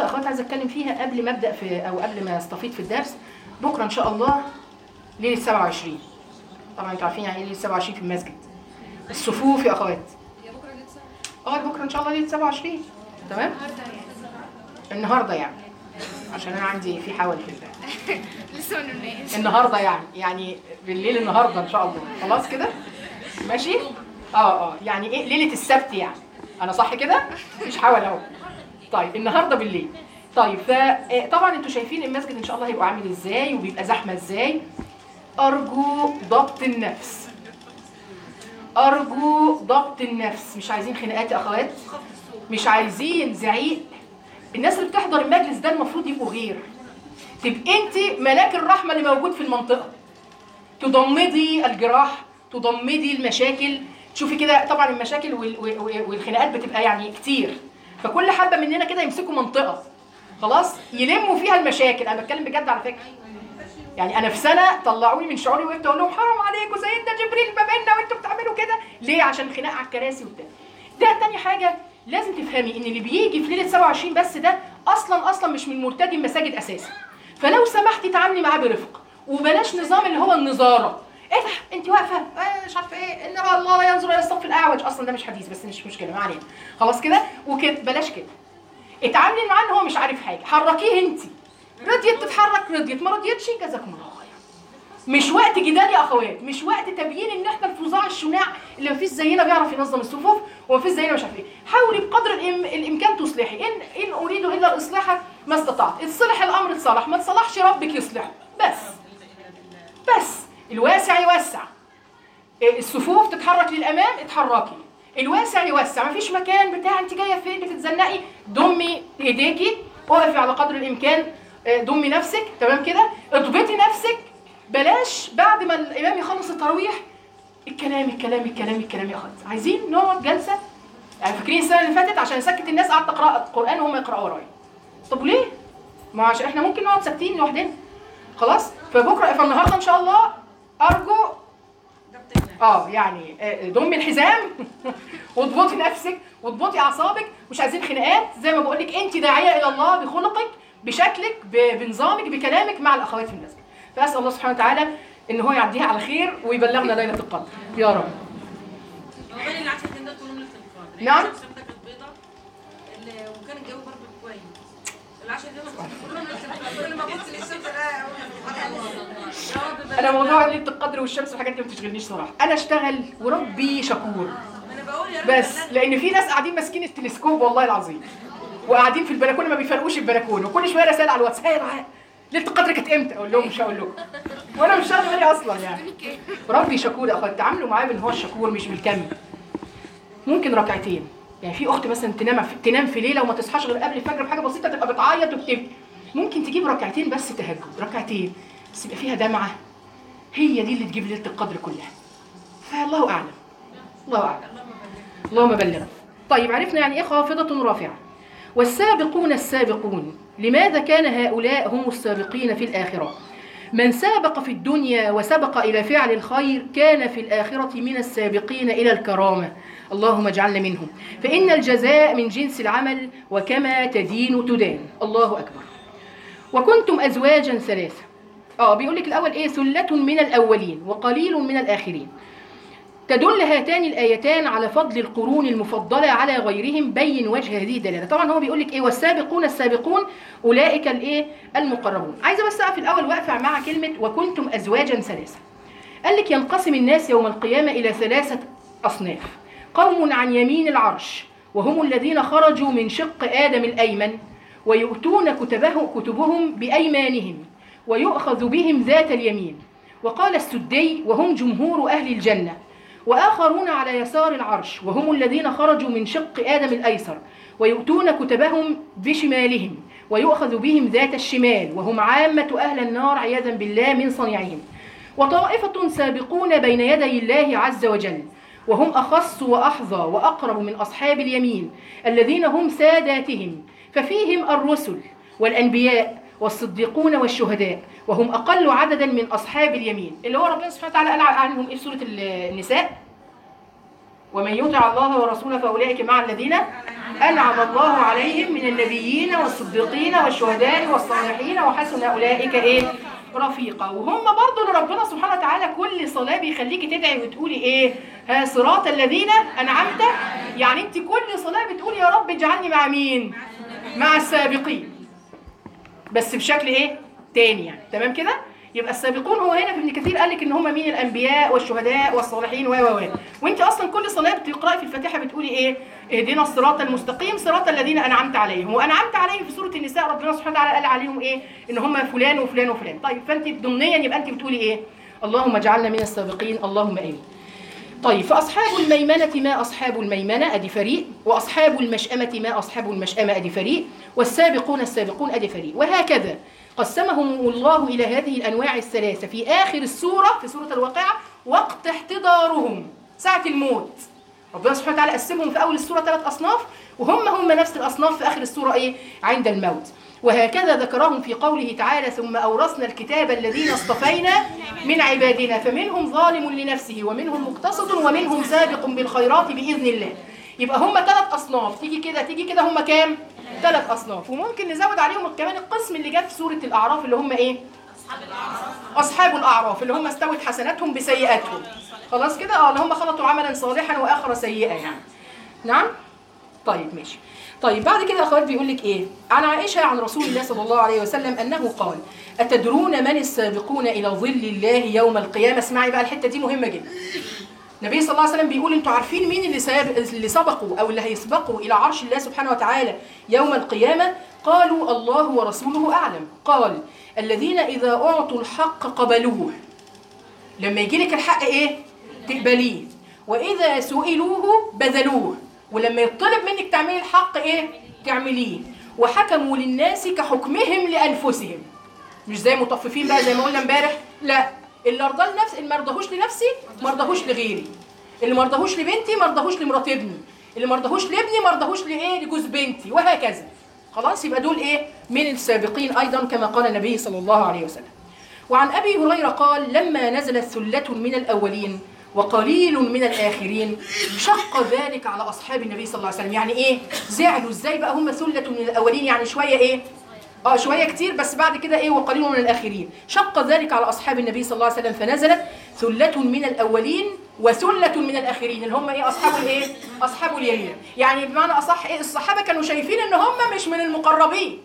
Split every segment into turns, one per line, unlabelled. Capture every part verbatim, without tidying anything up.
نقطة أخوات عايزة أتكلم فيها قبل ما أبدأ في أو قبل ما أستفيد في الدرس. بكرة إن شاء الله ليلة سبعة وعشرين. طبعا أنتوا عارفين يعني إيه ليلة سبعة وعشرين في المسجد. الصفوف يا أخوات.
يا بكرة ليلة سبعة.
أه بكرة إن شاء الله ليلة سبعة وعشرين. تمام؟ النهاردة يعني. عشان أنا عندي في حول في الله.
لسه ما نمناش.
النهاردة يعني يعني بالليل النهاردة إن شاء الله. خلاص كده؟ ماشي؟ أه أه يعني إيه ليلة السبت يعني. أنا صح كده؟ مفيش حول أهو. طيب النهارده بالليل. طيب فطبعا انتوا شايفين المسجد ان شاء الله هيبقى عامل ازاي وبيبقى زحمه ازاي. ارجو ضبط النفس. ارجو ضبط النفس، مش عايزين خناقات يا اخوات، مش عايزين زعيق. الناس اللي بتحضر المجلس ده المفروض يبقوا غير. تبقى انت ملاك الرحمه اللي موجود في المنطقه، تضمدي الجراح، تضمدي المشاكل. تشوفي كده طبعا المشاكل والخناقات بتبقى يعني كتير، فكل حبه مننا كده يمسكوا منطقه خلاص يلموا فيها المشاكل. انا بتكلم بجد على فكره. يعني انا في سنه طلعوني من شعوري وقفت اقول لهم حرام عليكم سيدنا جبريل ما بيننا وانتوا بتعملوا كده ليه؟ عشان خناق على الكراسي وبتاع. ده تاني حاجه لازم تفهمي ان اللي بيجي في ليله سبعة وعشرين بس ده اصلا اصلا مش من مرتدي المساجد اساسا. فلو سمحتي تعاملي معاه برفق وبلاش نظام اللي هو النظاره. ايه ده انت واقفه آه مش عارفه ايه ان الله لا ينظر الى الصف الاعوج. اصلا ده مش حديث بس مش مشكله ما علينا. خلاص كده وكده بلاش كده. اتعاملي معاه ان هو مش عارف حاجه، حركيه انت. رضيت تتحرك رضيت، ما رضيتش جزاكم الله خير. مش وقت جدال يا اخوات، مش وقت تبيين ان احنا الفظاع الشناع اللي مفيش زينا بيعرف ينظم الصفوف ومفيش زينا مش عارف ايه. حاولي بقدر الإم... الامكان تصلحي. ان ان اريد الا الاصلاح ما استطعت. اتصلح الامر اتصلح، ما تصلحش ربك يصلحه. بس بس الواسع يوسع. الصفوف تتحرك للامام اتحركي، الواسع يوسع. مفيش مكان بتاع انت جايه فين بتتزنقي. ضمي ايديكي، وقفي على قدر الامكان، ضمي نفسك تمام كده، اضبطي نفسك. بلاش بعد ما الامام يخلص التراويح الكلام الكلام الكلام الكلام يا اخوات. عايزين نقعد جلسه يعني. فاكرين السنه اللي فاتت عشان اسكت الناس قعدت اقرا القران وهم يقراوا ورايا. طب ليه؟ ما عشان احنا ممكن نقعد ساكتين لوحدنا. خلاص؟ فبكره فالنهارده ان شاء الله ارجو اه يعني ضمي الحزام واضبطي نفسك واضبطي اعصابك. مش عايزين خناقات. زي ما بقول لك انت داعيه الى الله بخلقك بشكلك بنظامك بكلامك مع الاخوات في المسجد. فاسال الله سبحانه وتعالى ان هو يعديها على خير ويبلغنا ليله القدر يا رب.
وغير العشرة دول كلهم ليله القدر.
نعم.
الشمس كانت بيضاء وكان الجو برضه كويس. العشرة دول كلهم ليله القدر. كل ما ابص للشمس الاقي
انا موضوع ليله القدر والشمس والحاجات دي ما بتشغلنيش صراحه. انا اشتغل وربي شكور.
انا بقول يا رب
بس لان في ناس قاعدين ماسكين التلسكوب والله العظيم وقاعدين في البلكونه ما بيفرقوش البلكونه وكل شويه رسائل على الواتس. هي ليله القدر كانت امتى؟ اقول لهم مش هقول لكم وانا مش شاغله بالي اصلا يعني. ربي شكور يا اخوات. تعاملوا معاه بان هو الشكور مش بالكم. ممكن ركعتين يعني. في اخت مثلا تنام في تنام في ليله وما تصحاش غير قبل الفجر بحاجه بسيطه تبقى بتعيط وبتبكي. ممكن تجيب ركعتين بس تهجد، ركعتين بس يبقى فيها دمعه. هي دي اللي تجيب ليله القدر كلها. فالله اعلم. الله اعلم. اللهم بلغ. طيب عرفنا يعني ايه خافضه رافعه. والسابقون السابقون. لماذا كان هؤلاء هم السابقين في الآخرة؟ من سابق في الدنيا وسبق إلى فعل الخير كان في الآخرة من السابقين إلى الكرامة. اللهم اجعلنا منهم. فإن الجزاء من جنس العمل وكما تدين تدان. الله أكبر. وكنتم أزواجا ثلاثة. آه بيقول لك الأول إيه؟ ثلة من الأولين وقليل من الآخرين. تدل هاتان الآيتان على فضل القرون المفضلة على غيرهم. بين وجه هذه الدلالة. طبعا هو بيقول لك ايه؟ والسابقون السابقون اولئك الايه؟ المقربون. عايزه بس اقف الاول واقفه مع كلمه وكنتم ازواجا ثلاثه. قال لك ينقسم الناس يوم القيامه الى ثلاثه اصناف. قوم عن يمين العرش وهم الذين خرجوا من شق ادم الايمن ويؤتون كتبه كتبهم بايمانهم ويؤخذ بهم ذات اليمين. وقال السدي وهم جمهور اهل الجنه. وآخرون على يسار العرش وهم الذين خرجوا من شق آدم الأيسر ويؤتون كتبهم بشمالهم ويؤخذ بهم ذات الشمال وهم عامة أهل النار عياذا بالله من صنيعهم. وطائفة سابقون بين يدي الله عز وجل وهم أخص وأحظى وأقرب من أصحاب اليمين الذين هم ساداتهم. ففيهم الرسل والأنبياء والصديقون والشهداء وهم أقل عددا من أصحاب اليمين. اللي هو ربنا سبحانه وتعالى قال عنهم إيه في سورة النساء؟ ومن يطع الله ورسوله فاولئك مع الذين انعم الله عليهم من النبيين والصديقين والشهداء والصالحين وحسن اولئك ايه رفيقا. وهم برضو اللي ربنا سبحانه وتعالى كل صلاه بيخليكي تدعي وتقولي ايه؟ ها صراط الذين انعمت، يعني انت كل صلاه بتقولي يا رب اجعلني مع مين؟ مع السابقين، بس بشكل ايه؟ تاني يعني. تمام كده؟ يبقى السابقون هو هنا في ابن كثير قال لك ان هم مين؟ الانبياء والشهداء والصالحين و و و وانت اصلا كل صلاه بتقراي في الفاتحه بتقولي ايه؟ اهدنا الصراط المستقيم صراط الذين انعمت عليهم، وانعمت عليهم في سوره النساء ربنا سبحانه وتعالى قال عليهم ايه؟ ان هم فلان وفلان وفلان. طيب فانت ضمنيا يبقى انت بتقولي ايه؟ اللهم اجعلنا من السابقين اللهم امين. طيب فاصحاب الميمنه ما اصحاب الميمنه ادي فريق، واصحاب المشأمه ما اصحاب المشأمه ادي فريق، والسابقون السابقون ادي فريق، وهكذا قسمهم الله إلى هذه الأنواع الثلاثة في آخر السورة في سورة الواقعة وقت احتضارهم ساعة الموت. ربنا سبحانه وتعالى قسمهم في أول السورة ثلاث أصناف، وهم هم نفس الأصناف في آخر السورة إيه؟ عند الموت. وهكذا ذكرهم في قوله تعالى ثم أورثنا الكتاب الذين اصطفينا من عبادنا فمنهم ظالم لنفسه ومنهم مقتصد ومنهم سابق بالخيرات بإذن الله. يبقى هم ثلاث أصناف، تيجي كده تيجي كده هم كام؟ ثلاث أصناف. وممكن نزود عليهم كمان القسم اللي جت في سورة الأعراف اللي هم إيه؟ أصحاب الأعراف. أصحاب الأعراف اللي هم استوت حسناتهم بسيئاتهم. خلاص كده؟ اه اللي هم خلطوا عملا صالحا وآخر سيئا يعني. نعم؟ طيب ماشي. طيب بعد كده أخوات بيقول لك إيه؟ عن عائشة عن رسول الله صلى الله عليه وسلم أنه قال: أتدرون من السابقون إلى ظل الله يوم القيامة؟ اسمعي بقى الحتة دي مهمة جدا. النبي صلى الله عليه وسلم بيقول انتوا عارفين مين اللي سابق اللي سبقوا او اللي هيسبقوا الى عرش الله سبحانه وتعالى يوم القيامه؟ قالوا الله ورسوله اعلم. قال: الذين اذا اعطوا الحق قبلوه، لما يجي لك الحق ايه؟ تقبليه، واذا سئلوه بذلوه، ولما يطلب منك تعملي الحق ايه؟ تعمليه، وحكموا للناس كحكمهم لانفسهم. مش زي مطففين بقى زي ما قلنا امبارح، لا، اللي ارضاه لنفسي اللي ما رضاهوش لنفسي ما رضاهوش لغيري، اللي ما رضاهوش لبنتي ما رضاهوش لمرات ابني، اللي ما رضاهوش لابني ما رضاهوش لايه؟ لجوز بنتي، وهكذا. خلاص يبقى دول ايه؟ من السابقين ايضا كما قال النبي صلى الله عليه وسلم. وعن ابي هريره قال: لما نزلت ثله من الاولين وقليل من الاخرين شق ذلك على اصحاب النبي صلى الله عليه وسلم. يعني ايه؟ زعلوا ازاي بقى هم ثله من الاولين؟ يعني شويه ايه؟ اه شويه كتير، بس بعد كده ايه؟ وقليل من الاخرين. شق ذلك على اصحاب النبي صلى الله عليه وسلم فنزلت ثله من الاولين وثله من الاخرين اللي هم ايه؟ اصحاب الايه؟ اصحاب اليمين. يعني بمعنى اصح ايه؟ الصحابه كانوا شايفين ان هم مش من المقربين.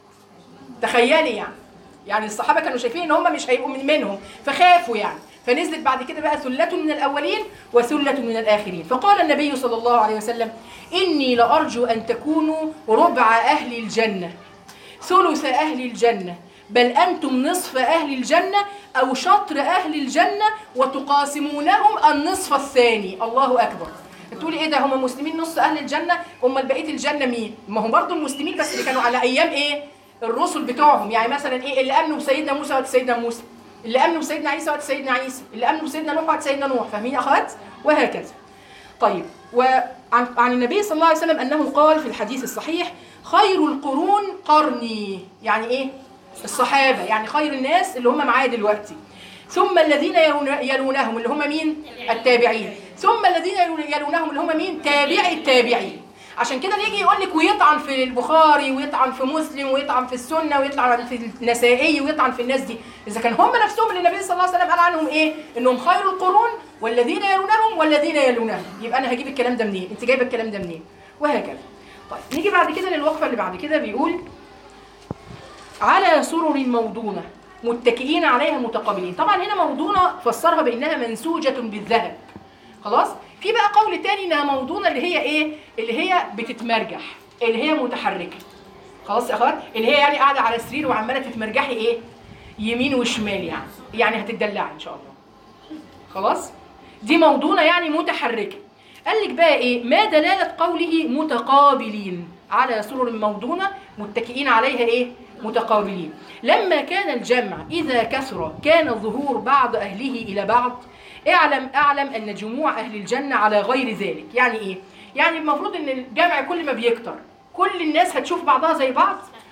تخيلي يعني. يعني الصحابه كانوا شايفين ان هم مش هيبقوا من منهم فخافوا يعني. فنزلت بعد كده بقى ثله من الاولين وثله من الاخرين. فقال النبي صلى الله عليه وسلم: اني لارجو ان تكونوا ربع اهل الجنه، ثلث أهل الجنة، بل أنتم نصف أهل الجنة أو شطر أهل الجنة وتقاسمونهم النصف الثاني. الله أكبر. تقولي إيه ده؟ هم المسلمين نص أهل الجنة، هم بقية الجنة مين؟ ما هم برضو المسلمين بس اللي كانوا على أيام إيه؟ الرسل بتوعهم. يعني مثلا إيه؟ اللي آمنوا بسيدنا موسى وقت سيدنا موسى، اللي آمنوا بسيدنا عيسى وقت سيدنا عيسى، اللي آمنوا بسيدنا نوح وقت سيدنا نوح. فاهمين يا أخوات؟ وهكذا. طيب وعن عن النبي صلى الله عليه وسلم أنه قال في الحديث الصحيح: خير القرون قرني. يعني ايه؟ الصحابه، يعني خير الناس اللي هم معايا دلوقتي، ثم الذين يلونهم اللي هم مين؟ التابعين، ثم الذين يلونهم اللي هم مين؟ تابعي التابعين. عشان كده يجي يقول لك ويطعن في البخاري ويطعن في مسلم ويطعن في السنه ويطعن في النسائي ويطعن في الناس دي، اذا كان هم نفسهم اللي النبي صلى الله عليه وسلم قال عنهم ايه؟ انهم خير القرون والذين يلونهم والذين يلونهم. يبقى انا هجيب الكلام ده منين؟ انت جايبه الكلام ده منين؟ وهكذا. طيب نيجي بعد كده للوقفه اللي بعد كده. بيقول: على سرر موضونه متكئين عليها متقابلين. طبعا هنا موضونه فسرها بانها منسوجه بالذهب. خلاص؟ في بقى قول تاني انها موضونه اللي هي ايه؟ اللي هي بتتمرجح، اللي هي متحركه. خلاص يا اخوات؟ اللي هي يعني قاعده على سرير وعماله تتمرجحي ايه؟ يمين وشمال يعني، يعني هتدلعي ان شاء الله. خلاص؟ دي موضونه يعني متحركه. قال لك بقى ايه؟ ما دلاله قوله متقابلين على سرر موضونه متكئين عليها ايه؟ متقابلين. لما كان الجمع اذا كثر كان ظهور بعض اهله الى بعض. اعلم اعلم ان جموع اهل الجنه على غير ذلك. يعني ايه؟ يعني المفروض ان الجمع كل ما بيكتر كل الناس هتشوف بعضها زي بعض؟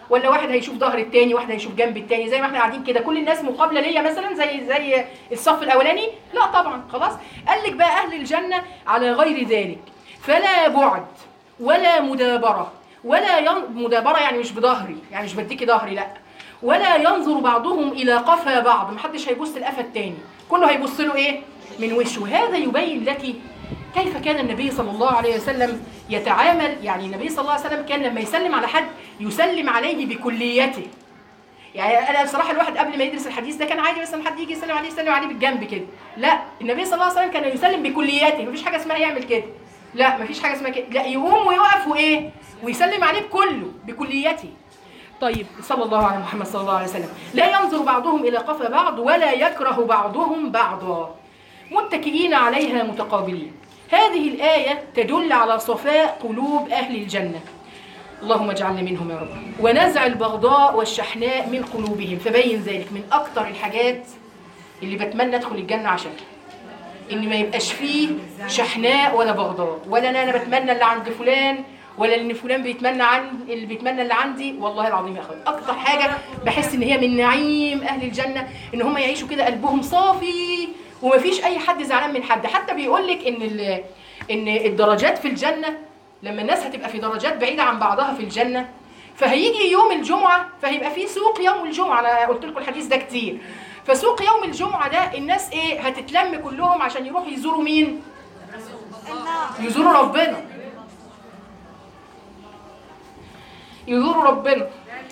ولا واحد هيشوف ظهر التاني، واحد هيشوف جنب التاني، زي ما احنا قاعدين كده كل الناس مقابله ليا مثلا زي زي الصف الاولاني؟ لا طبعا. خلاص قال لك بقى اهل الجنه على غير ذلك، فلا بعد ولا مدابره، ولا ين... مدابره يعني مش بظهري، يعني مش بديكي ظهري، لا، ولا ينظر بعضهم الى قفا بعض، محدش هيبص لقفا التاني، كله هيبص له ايه؟ من وشه. هذا يبين لك كيف كان النبي صلى الله عليه وسلم يتعامل. يعني النبي صلى الله عليه وسلم كان لما يسلم على حد يسلم عليه بكليته. يعني انا بصراحه الواحد قبل ما يدرس الحديث ده كان عادي مثلا حد يجي يسلم عليه يسلم عليه بالجنب كده، لا، النبي صلى الله عليه وسلم كان يسلم بكليته، مفيش حاجه اسمها يعمل كده، لا مفيش حاجه اسمها كده، لا، يقوم ويقف وايه ويسلم عليه بكله بكليته. طيب صلى الله على محمد صلى الله عليه وسلم. لا ينظر بعضهم الى قفا بعض ولا يكره بعضهم بعضا، متكئين عليها متقابلين. هذه الآية تدل على صفاء قلوب أهل الجنة، اللهم اجعلنا منهم يا رب، ونزع البغضاء والشحناء من قلوبهم. فبين ذلك من أكتر الحاجات اللي بتمنى أدخل الجنة عشان إن ما يبقاش فيه شحناء ولا بغضاء، ولا أنا أنا بتمنى اللي عند فلان ولا ان فلان بيتمنى عن اللي بيتمنى اللي عندي. والله العظيم يا اخوان اكتر حاجه بحس ان هي من نعيم اهل الجنه ان هم يعيشوا كده قلبهم صافي ومفيش اي حد زعلان من حد. حتى بيقول لك ان ان الدرجات في الجنه لما الناس هتبقى في درجات بعيده عن بعضها في الجنه، فهيجي يوم الجمعه فهيبقى في سوق يوم الجمعه، انا قلت لكم الحديث ده كتير. فسوق يوم الجمعه ده الناس ايه هتتلم كلهم عشان يروحوا يزوروا مين؟ يزوروا ربنا، يزوروا ربنا.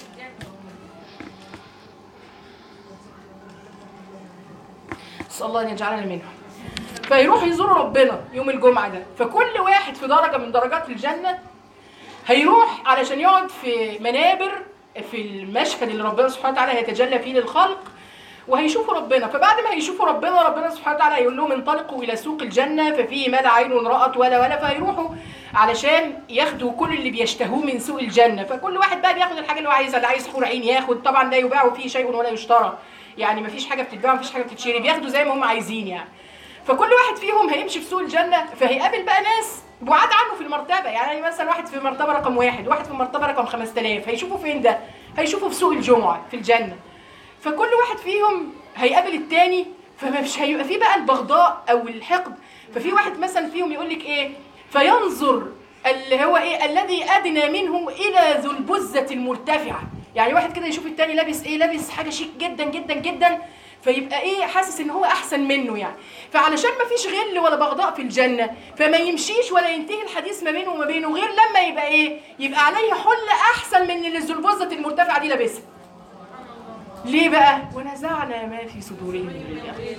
نسأل الله ان يجعلنا منهم. فيروحوا يزوروا ربنا يوم الجمعه ده، فكل واحد في درجه من درجات الجنه هيروح علشان يقعد في منابر في المشهد اللي ربنا سبحانه وتعالى هيتجلى فيه للخلق وهيشوفوا ربنا. فبعد ما هيشوفوا ربنا ربنا سبحانه وتعالى هيقول لهم انطلقوا الى سوق الجنه ففيه ما لا عين رأت ولا ولا، فهيروحوا علشان ياخدوا كل اللي بيشتهوه من سوق الجنه. فكل واحد بقى بياخد الحاجه اللي هو عايزها، اللي عايز حور عين ياخد، طبعا لا يباع فيه شيء ولا يشترى، يعني مفيش حاجه بتتباع مفيش حاجه بتتشري، بياخدوا زي ما هم عايزين يعني. فكل واحد فيهم هيمشي في سوق الجنه فهيقابل بقى ناس بعاد عنه في المرتبه، يعني مثلا واحد في مرتبه رقم واحد واحد في مرتبه رقم خمسة آلاف، هيشوفوا فين ده؟ هيشوفوا في سوق الجمعه في الجنه. فكل واحد فيهم هيقابل التاني فمش هيبقى فيه بقى البغضاء او الحقد. ففي واحد مثلا فيهم يقول لك ايه فينظر اللي هو ايه الذي ادنى منه الى ذو البزه المرتفعه، يعني واحد كده يشوف التاني لابس ايه لابس حاجه شيك جدا جدا جدا فيبقى ايه حاسس ان هو احسن منه يعني. فعلشان ما فيش غل ولا بغضاء في الجنه فما يمشيش ولا ينتهي الحديث ما بينه وما بينه غير لما يبقى ايه يبقى عليه حله احسن من اللي ذو البزه المرتفعه دي لابسها. ليه بقى؟ ونزعنا ما في صدورهم من غل.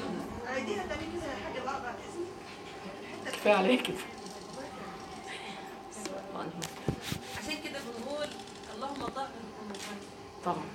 كفايه عليك كده.
عشان كده بنقول اللهم طهر قلوبنا.
طبعا